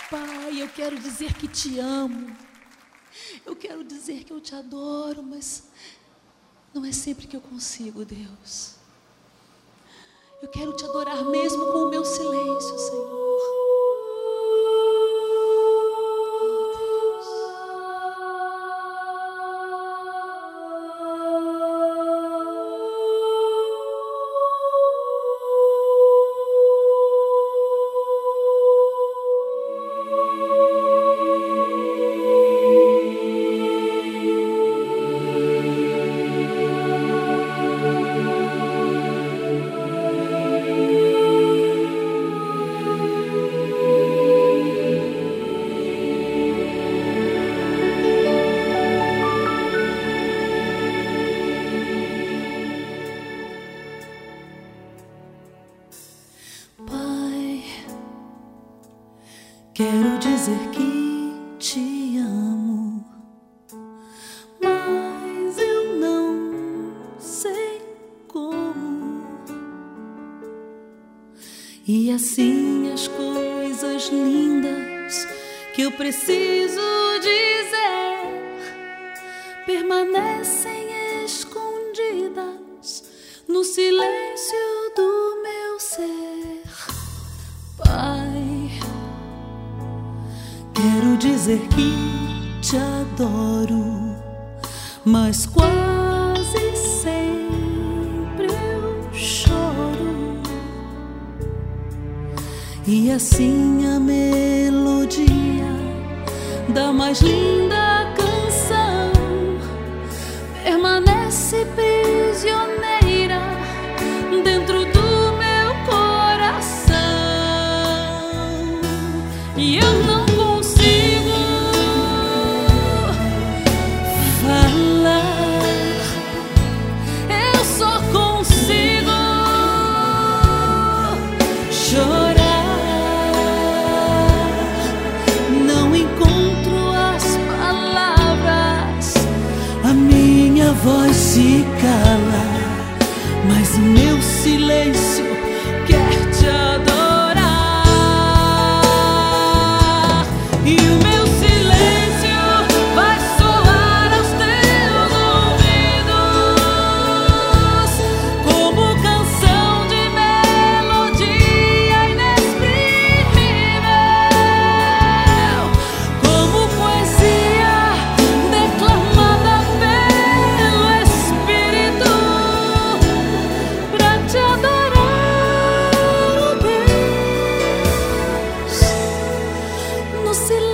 Pai, eu quero dizer que te amo. Eu quero dizer que eu te adoro, mas não é sempre que eu consigo, Deus. Eu quero te adorar mesmo com o meu silêncio, Senhor. Quero dizer que te amo, mas eu não sei como. E assim as coisas lindas que eu preciso dizer permanecem escondidas no silêncio do meu ser. Pai, quero dizer que te adoro, mas quase sempre eu choro. E assim a melodia da mais linda canção permanece prisioneira dentro do meu coração. E eu não consigo falar, eu só consigo chorar. Não encontro as palavras, a minha voz se cala, mas o meu silêncio quer te adorar. E o meu silêncio vai soar aos teus ouvidos como canção de melodia inexprimível, como poesia declamada pelo Espírito, pra te adorar, oh Deus, no silêncio